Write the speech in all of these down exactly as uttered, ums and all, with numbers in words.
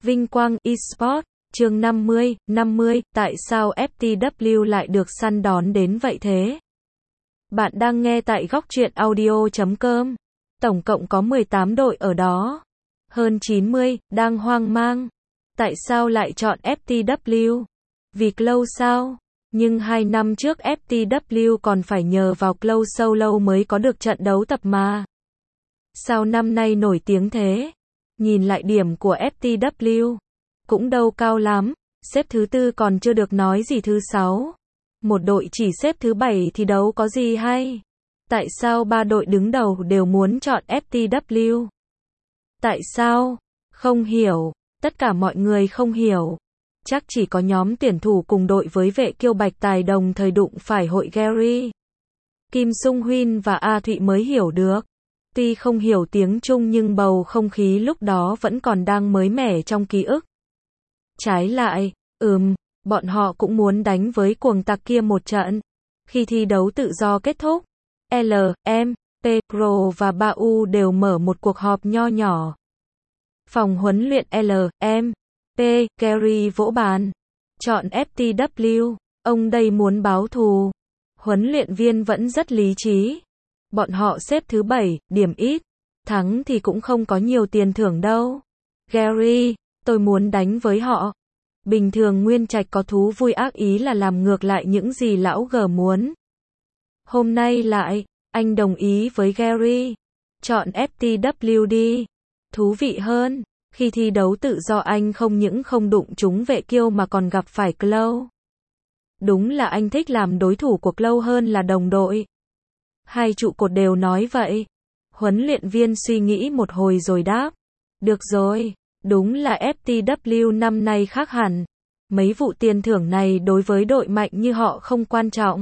Vinh quang eSports, chương năm mươi, năm mươi, tại sao ép tê vê lại được săn đón đến vậy thế? Bạn đang nghe tại góc truyện audio chấm com. Tổng cộng có mười tám đội ở đó. Hơn chín mươi, đang hoang mang. Tại sao lại chọn ép tê vê? Vì Cloud sao? Nhưng hai năm trước ép tê vê còn phải nhờ vào Cloud Solo mới có được trận đấu tập mà. Sao năm nay nổi tiếng thế? Nhìn lại điểm của ép tê vê, cũng đâu cao lắm, xếp thứ tư còn chưa được nói gì thứ sáu. Một đội chỉ xếp thứ bảy thì đâu có gì hay. Tại sao ba đội đứng đầu đều muốn chọn ép tê vê? Tại sao? Không hiểu, tất cả mọi người không hiểu. Chắc chỉ có nhóm tuyển thủ cùng đội với Vệ Kiêu Bạch Tài đồng thời đụng phải hội Gary, Kim Sung Huynh và A Thụy mới hiểu được. Tuy không hiểu tiếng Trung nhưng bầu không khí lúc đó vẫn còn đang mới mẻ trong ký ức. Trái lại, ừm, bọn họ cũng muốn đánh với cuồng tặc kia một trận. Khi thi đấu tự do kết thúc, L, M, P, Pro và ba U đều mở một cuộc họp nho nhỏ. Phòng huấn luyện L, M, P, Gary vỗ bàn. Chọn ép tê vê, ông đây muốn báo thù. Huấn luyện viên vẫn rất lý trí. Bọn họ xếp thứ bảy, điểm ít. Thắng thì cũng không có nhiều tiền thưởng đâu. Gary, tôi muốn đánh với họ. Bình thường Nguyên Trạch có thú vui ác ý là làm ngược lại những gì lão G muốn. Hôm nay lại, anh đồng ý với Gary. Chọn ép tê vê đi. Thú vị hơn. Khi thi đấu tự do anh không những không đụng trúng Vệ Kiêu mà còn gặp phải Cloud. Đúng là anh thích làm đối thủ của Cloud hơn là đồng đội. Hai trụ cột đều nói vậy. Huấn luyện viên suy nghĩ một hồi rồi đáp. Được rồi, đúng là ép tê vê năm nay khác hẳn. Mấy vụ tiền thưởng này đối với đội mạnh như họ không quan trọng.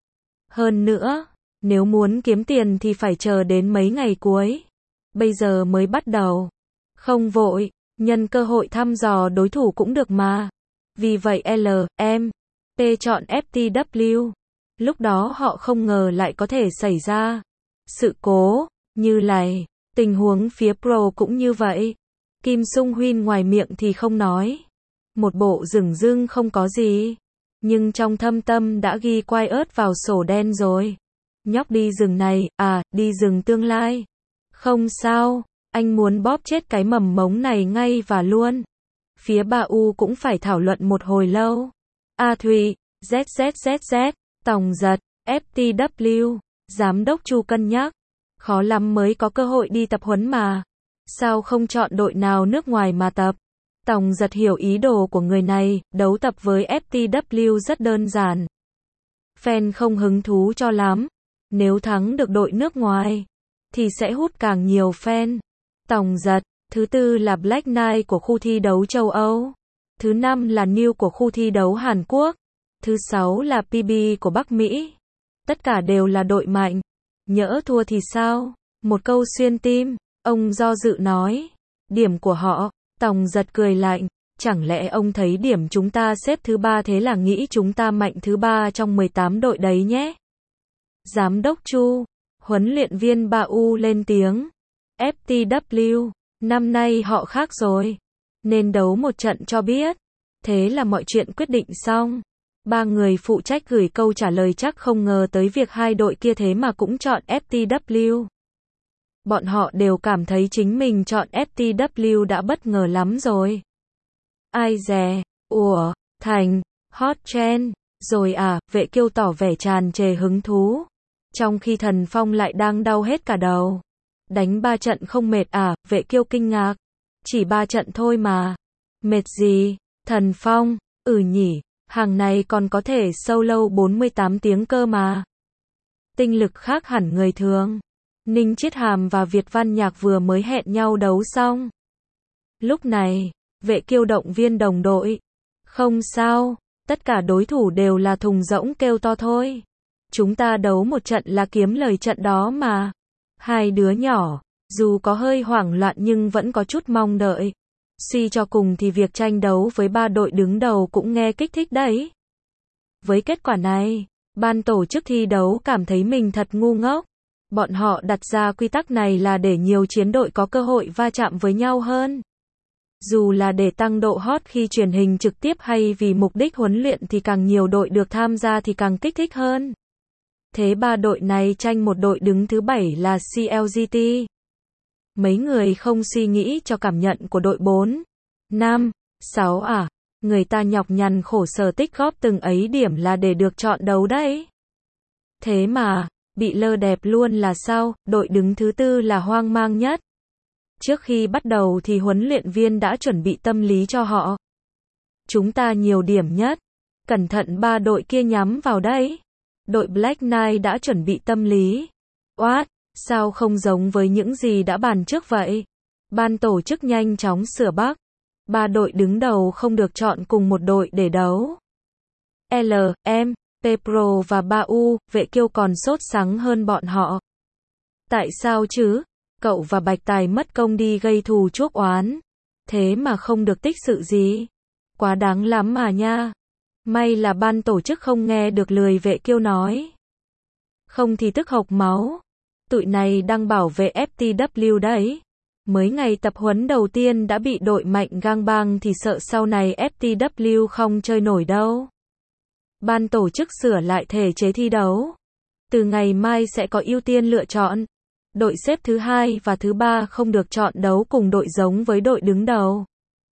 Hơn nữa, nếu muốn kiếm tiền thì phải chờ đến mấy ngày cuối. Bây giờ mới bắt đầu. Không vội, nhân cơ hội thăm dò đối thủ cũng được mà. Vì vậy L, M, P chọn ép tê vê. Lúc đó họ không ngờ lại có thể xảy ra sự cố như này. Tình huống phía Pro cũng như vậy. Kim Sung Huynh ngoài miệng thì không nói. Một bộ dửng dưng không có gì. Nhưng trong thâm tâm đã ghi quai ớt vào sổ đen rồi. Nhóc đi rừng này, à, đi rừng tương lai. Không sao, anh muốn bóp chết cái mầm mống này ngay và luôn. Phía ba U cũng phải thảo luận một hồi lâu. A Thụy, ZZZZ, Tòng Giật, ép tê vê, Giám đốc Chu cân nhắc. Khó lắm mới có cơ hội đi tập huấn mà. Sao không chọn đội nào nước ngoài mà tập? Tòng Giật hiểu ý đồ của người này, đấu tập với ép tê vê rất đơn giản. Fan không hứng thú cho lắm. Nếu thắng được đội nước ngoài, thì sẽ hút càng nhiều fan. Tòng Giật, thứ tư là Black Knight của khu thi đấu châu Âu. Thứ năm là New của khu thi đấu Hàn Quốc. Thứ sáu là pê bê của Bắc Mỹ. Tất cả đều là đội mạnh. Nhỡ thua thì sao? Một câu xuyên tim. Ông do dự nói. Điểm của họ. Tòng Giật cười lạnh. Chẳng lẽ ông thấy điểm chúng ta xếp thứ ba thế là nghĩ chúng ta mạnh thứ ba trong mười tám đội đấy nhé? Giám đốc Chu, huấn luyện viên ba U lên tiếng. ép tê vê, năm nay họ khác rồi. Nên đấu một trận cho biết. Thế là mọi chuyện quyết định xong. Ba người phụ trách gửi câu trả lời chắc không ngờ tới việc hai đội kia thế mà cũng chọn ép tê vê. Bọn họ đều cảm thấy chính mình chọn ép tê vê đã bất ngờ lắm rồi. Ai dè, ủa, thành, hot trend, rồi à, Vệ Kiêu tỏ vẻ tràn trề hứng thú. Trong khi Thần Phong lại đang đau hết cả đầu. Đánh ba trận không mệt à, Vệ Kiêu kinh ngạc. Chỉ ba trận thôi mà. Mệt gì, Thần Phong, ừ nhỉ, hàng này còn có thể solo bốn mươi tám tiếng cơ mà. Tinh lực khác hẳn người thường. Ninh Chiết Hàm và Việt Văn Nhạc vừa mới hẹn nhau đấu xong. Lúc này, Vệ Kiêu động viên đồng đội. Không sao, tất cả đối thủ đều là thùng rỗng kêu to thôi. Chúng ta đấu một trận là kiếm lời trận đó mà. Hai đứa nhỏ, dù có hơi hoảng loạn nhưng vẫn có chút mong đợi. Suy cho cùng thì việc tranh đấu với ba đội đứng đầu cũng nghe kích thích đấy. Với kết quả này, ban tổ chức thi đấu cảm thấy mình thật ngu ngốc. Bọn họ đặt ra quy tắc này là để nhiều chiến đội có cơ hội va chạm với nhau hơn. Dù là để tăng độ hot khi truyền hình trực tiếp hay vì mục đích huấn luyện thì càng nhiều đội được tham gia thì càng kích thích hơn. Thế ba đội này tranh một đội đứng thứ bảy là xê lờ giê tê. Mấy người không suy nghĩ cho cảm nhận của đội bốn, năm, sáu à? Người ta nhọc nhằn khổ sở tích góp từng ấy điểm là để được chọn đấu đấy. Thế mà, bị lơ đẹp luôn là sao? Đội đứng thứ tư là hoang mang nhất. Trước khi bắt đầu thì huấn luyện viên đã chuẩn bị tâm lý cho họ. Chúng ta nhiều điểm nhất. Cẩn thận ba đội kia nhắm vào đấy. Đội Black Knight đã chuẩn bị tâm lý. What? Sao không giống với những gì đã bàn trước vậy? Ban tổ chức nhanh chóng sửa bug. Ba đội đứng đầu không được chọn cùng một đội để đấu. L, M, P Pro và ba U, vệ kiêu còn sốt sắng hơn bọn họ. Tại sao chứ? Cậu và Bạch Tài mất công đi gây thù chuốc oán. Thế mà không được tích sự gì. Quá đáng lắm mà nha. May là ban tổ chức không nghe được lời vệ kiêu nói. Không thì tức hộc máu. Tụi này đang bảo vệ ép tê vê đấy. Mới ngày tập huấn đầu tiên đã bị đội mạnh gang bang thì sợ sau này ép tê vê không chơi nổi đâu. Ban tổ chức sửa lại thể chế thi đấu. Từ ngày mai sẽ có ưu tiên lựa chọn. Đội xếp thứ hai và thứ ba không được chọn đấu cùng đội giống với đội đứng đầu.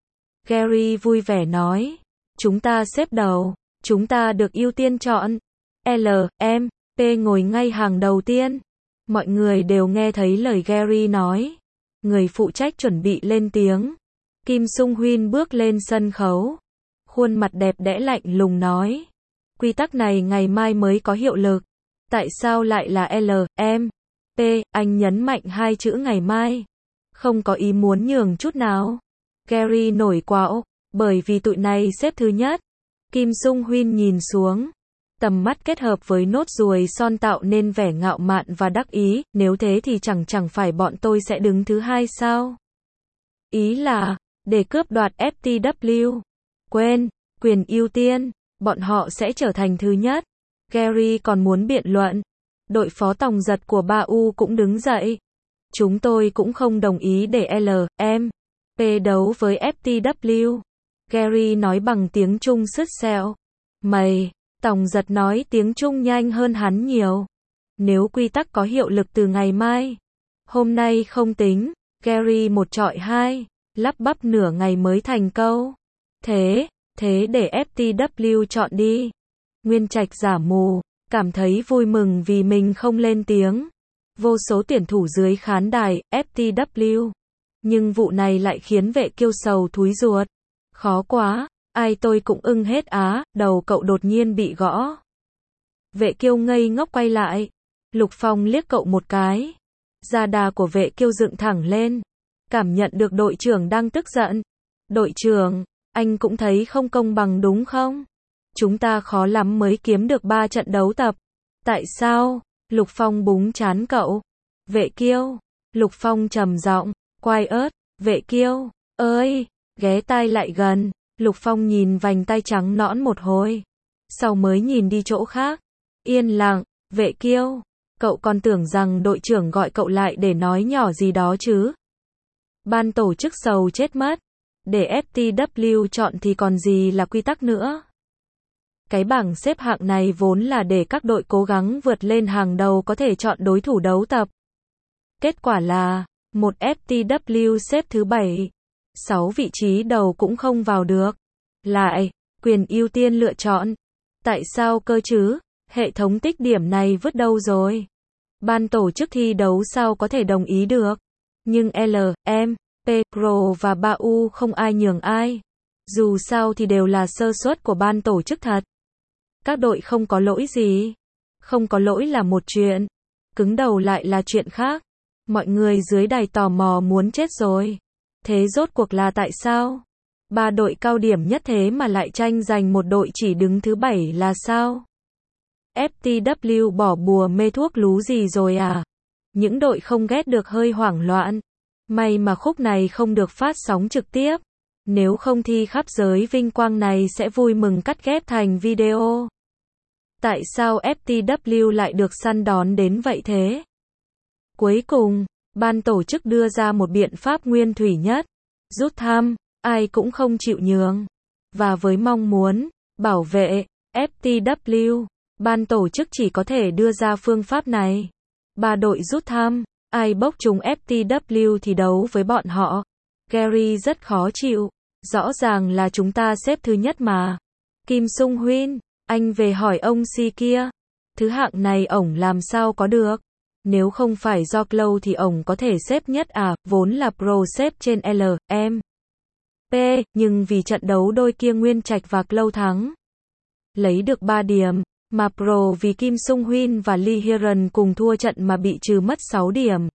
Gary vui vẻ nói. Chúng ta xếp đầu. Chúng ta được ưu tiên chọn. L, M, P ngồi ngay hàng đầu tiên. Mọi người đều nghe thấy lời Gary nói. Người phụ trách chuẩn bị lên tiếng. Kim Sung Huyên bước lên sân khấu. Khuôn mặt đẹp đẽ lạnh lùng nói. Quy tắc này ngày mai mới có hiệu lực. Tại sao lại là L, M, P? Anh nhấn mạnh hai chữ ngày mai. Không có ý muốn nhường chút nào. Gary nổi quạo. Bởi vì tụi này xếp thứ nhất. Kim Sung Huyên nhìn xuống. Tầm mắt kết hợp với nốt ruồi son tạo nên vẻ ngạo mạn và đắc ý. Nếu thế thì chẳng chẳng phải bọn tôi sẽ đứng thứ hai sao? Ý là, để cướp đoạt ép tê vê. Quên, quyền ưu tiên. Bọn họ sẽ trở thành thứ nhất. Gary còn muốn biện luận. Đội phó tòng giật của ba U cũng đứng dậy. Chúng tôi cũng không đồng ý để L, M, P đấu với ép tê vê. Gary nói bằng tiếng Trung sứt sẹo. Mày, tòng giật nói tiếng Trung nhanh hơn hắn nhiều. Nếu quy tắc có hiệu lực từ ngày mai. Hôm nay không tính. Gary một chọi hai. Lắp bắp nửa ngày mới thành câu. Thế, thế để ép tê vê chọn đi. Nguyên Trạch giả mù. Cảm thấy vui mừng vì mình không lên tiếng. Vô số tuyển thủ dưới khán đài, ép tê vê. Nhưng vụ này lại khiến vệ kiêu sầu thúi ruột. Khó quá, ai tôi cũng ưng hết á, đầu cậu đột nhiên bị gõ. Vệ kiêu ngây ngốc quay lại. Lục Phong liếc cậu một cái. Da đà của vệ kiêu dựng thẳng lên. Cảm nhận được đội trưởng đang tức giận. Đội trưởng, anh cũng thấy không công bằng đúng không? Chúng ta khó lắm mới kiếm được ba trận đấu tập. Tại sao? Lục Phong búng trán cậu. Vệ kiêu. Lục Phong trầm giọng. Quai ớt. Vệ kiêu. Ơi. Ghé tai lại gần. Lục Phong nhìn vành tay trắng nõn một hồi. Sau mới nhìn đi chỗ khác. Yên lặng. Vệ kiêu. Cậu còn tưởng rằng đội trưởng gọi cậu lại để nói nhỏ gì đó chứ. Ban tổ chức sầu chết mất. Để ép tê vê chọn thì còn gì là quy tắc nữa. Cái bảng xếp hạng này vốn là để các đội cố gắng vượt lên hàng đầu có thể chọn đối thủ đấu tập. Kết quả là, một ép tê vê xếp thứ bảy. sáu vị trí đầu cũng không vào được. Lại, quyền ưu tiên lựa chọn. Tại sao cơ chứ? Hệ thống tích điểm này vứt đâu rồi? Ban tổ chức thi đấu sao có thể đồng ý được? Nhưng L, M, P, Pro và ba U không ai nhường ai. Dù sao thì đều là sơ suất của ban tổ chức thật. Các đội không có lỗi gì. Không có lỗi là một chuyện. Cứng đầu lại là chuyện khác. Mọi người dưới đài tò mò muốn chết rồi. Thế rốt cuộc là tại sao? Ba đội cao điểm nhất thế mà lại tranh giành một đội chỉ đứng thứ bảy là sao? ép tê vê bỏ bùa mê thuốc lú gì rồi à? Những đội không ghét được hơi hoảng loạn. May mà khúc này không được phát sóng trực tiếp. Nếu không thì khắp giới vinh quang này sẽ vui mừng cắt ghép thành video. Tại sao ép tê vê lại được săn đón đến vậy thế? Cuối cùng, ban tổ chức đưa ra một biện pháp nguyên thủy nhất. Rút thăm. ai cũng không chịu nhường. Và với mong muốn bảo vệ ép tê vê, ban tổ chức chỉ có thể đưa ra phương pháp này. Ba đội rút thăm, ai bốc trúng ép tê vê thì đấu với bọn họ. Gary rất khó chịu. Rõ ràng là chúng ta xếp thứ nhất mà. Kim Sung Huynh, anh về hỏi ông si kia. Thứ hạng này ổng làm sao có được. Nếu không phải do Chloe thì ổng có thể xếp nhất à, vốn là pro xếp trên L, M, P, nhưng vì trận đấu đôi kia Nguyên Trạch và Chloe thắng. Lấy được ba điểm, mà pro vì Kim Sung Huynh và Lee Hyeren cùng thua trận mà bị trừ mất sáu điểm.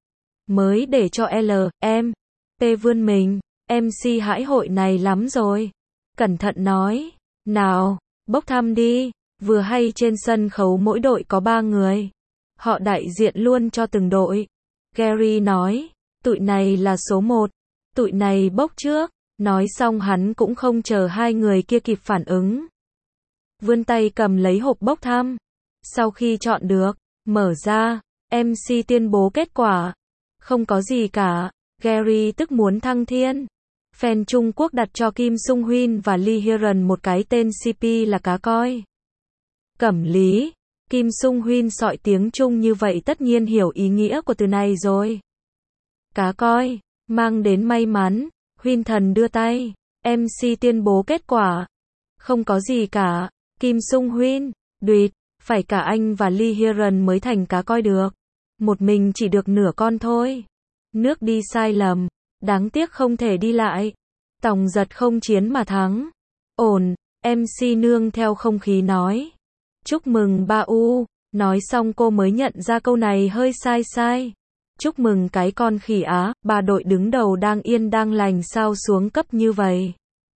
Mới để cho L, M, P vươn mình, em xê hãi hội này lắm rồi. Cẩn thận nói, nào, bốc thăm đi, vừa hay trên sân khấu mỗi đội có ba người. Họ đại diện luôn cho từng đội. Gary nói, tụi này là số một, tụi này bốc trước. Nói xong hắn cũng không chờ hai người kia kịp phản ứng. Vươn tay cầm lấy hộp bốc thăm. Sau khi chọn được, mở ra, em xê tuyên bố kết quả. Không có gì cả. Gary tức muốn thăng thiên. Fan Trung Quốc đặt cho Kim Sung Huynh và Lee Hyeren một cái tên xê pê là cá coi. Cẩm lý. Kim Sung Huynh sọi tiếng Trung như vậy tất nhiên hiểu ý nghĩa của từ này rồi. Cá coi, mang đến may mắn. Huynh thần đưa tay. em xê tuyên bố kết quả. Không có gì cả. Kim Sung Huynh, đuyệt, phải cả anh và Lee Hyeren mới thành cá coi được. Một mình chỉ được nửa con thôi. Nước đi sai lầm. Đáng tiếc không thể đi lại. Tòng giật không chiến mà thắng. Ổn, em xê nương theo không khí nói. Chúc mừng ba U. Nói xong cô mới nhận ra câu này hơi sai sai. Chúc mừng cái con khỉ á, ba đội đứng đầu đang yên đang lành sao xuống cấp như vậy.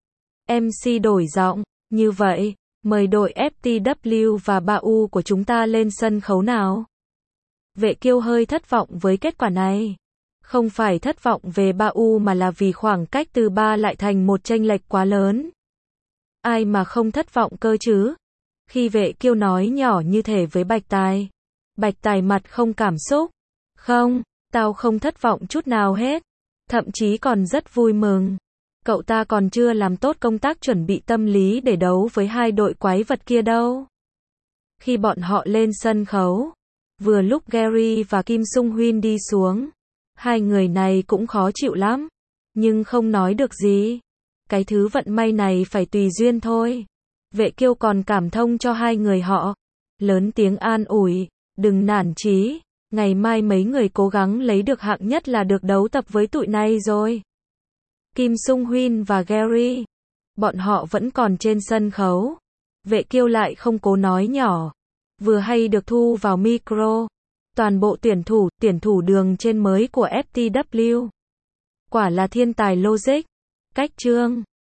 em xê đổi giọng, như vậy, mời đội ép tê vê và ba U của chúng ta lên sân khấu nào. Vệ Kiêu hơi thất vọng với kết quả này. Không phải thất vọng về ba U mà là vì khoảng cách từ ba lại thành một chênh lệch quá lớn. Ai mà không thất vọng cơ chứ? Khi Vệ Kiêu nói nhỏ như thể với Bạch Tài. Bạch Tài mặt không cảm xúc. Không, tao không thất vọng chút nào hết. Thậm chí còn rất vui mừng. Cậu ta còn chưa làm tốt công tác chuẩn bị tâm lý để đấu với hai đội quái vật kia đâu. Khi bọn họ lên sân khấu, vừa lúc Gary và Kim Sung Huynh đi xuống, hai người này cũng khó chịu lắm, nhưng không nói được gì. Cái thứ vận may này phải tùy duyên thôi. Vệ Kiêu còn cảm thông cho hai người họ, lớn tiếng an ủi, đừng nản chí, ngày mai mấy người cố gắng lấy được hạng nhất là được đấu tập với tụi này rồi. Kim Sung Huynh và Gary, bọn họ vẫn còn trên sân khấu. Vệ Kiêu lại không cố nói nhỏ, vừa hay được thu vào micro. Toàn bộ tuyển thủ, tuyển thủ đường trên mới của ép tê vê. Quả là thiên tài logic. Cách chương